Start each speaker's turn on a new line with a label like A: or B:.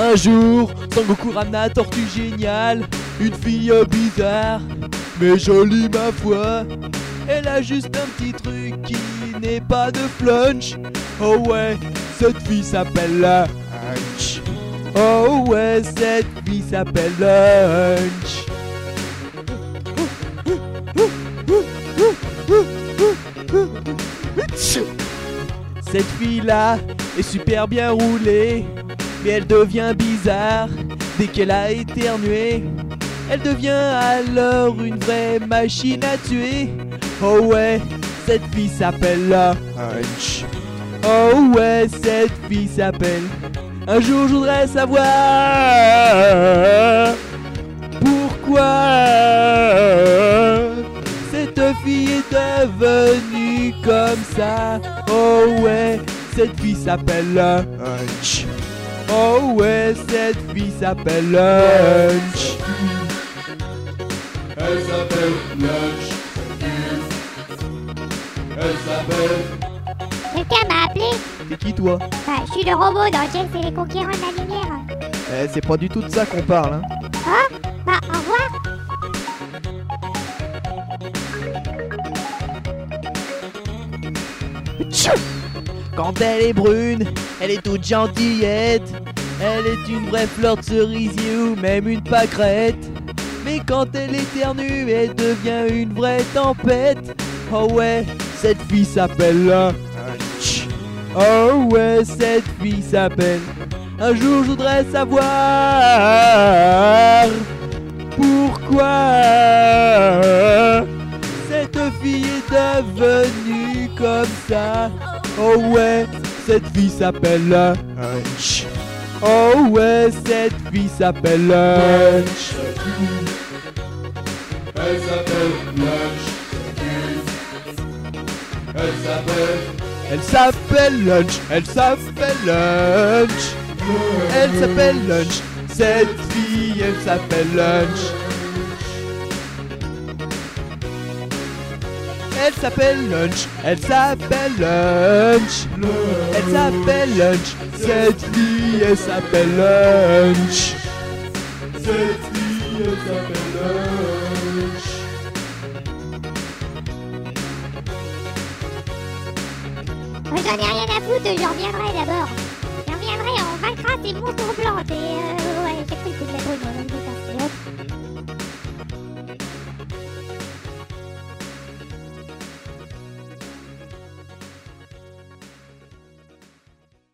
A: Un jour, Sangoku ramena Tortue Géniale, une fille bizarre, mais jolie ma foi. Elle a juste un petit truc qui n'est pas de flunch. Oh ouais, cette fille s'appelle Lunch. Oh ouais, cette fille s'appelle Lunch. Cette fille-là est super bien roulée, mais elle devient bizarre dès qu'elle a éternué. Elle devient alors une vraie machine à tuer. Oh ouais, cette fille s'appelle Lunch. Oh ouais, cette fille s'appelle. Un jour je voudrais savoir pourquoi cette fille est devenue comme ça. Oh ouais, cette fille s'appelle Lunch. Oh ouais, cette fille s'appelle Lunch.
B: Elle s'appelle Lunch. Elle s'appelle...
C: Quelqu'un m'a appelé?
A: C'est qui toi?
C: Bah, je suis le robot dans James et les conquérants de la lumière.
A: C'est pas du tout de ça qu'on parle, hein.
C: Oh, bah au revoir.
A: Quand elle est brune, elle est toute gentillette. Elle est une vraie fleur de cerisier ou même une pâquerette. Mais quand elle éternue, elle devient une vraie tempête. Oh ouais, cette fille s'appelle Lunch. Oh ouais, cette fille s'appelle. Un jour je voudrais savoir pourquoi cette fille est devenue comme ça. Oh ouais, cette fille s'appelle Lunch. Oh ouais, cette fille s'appelle Lunch.
B: Elle s'appelle Lunch. Elle s'appelle...
A: Elle s'appelle Lunch. Elle s'appelle Lunch. Elle s'appelle Lunch. Cette fille, elle s'appelle Lunch. Elle s'appelle Lunch. Elle s'appelle Lunch. Elle s'appelle Lunch. Cette fille, elle s'appelle Lunch.
B: Cette fille, elle s'appelle Lunch.
C: J'en ai rien à foutre, je reviendrai d'abord. Je reviendrai, on vaincra ces monstres blancs et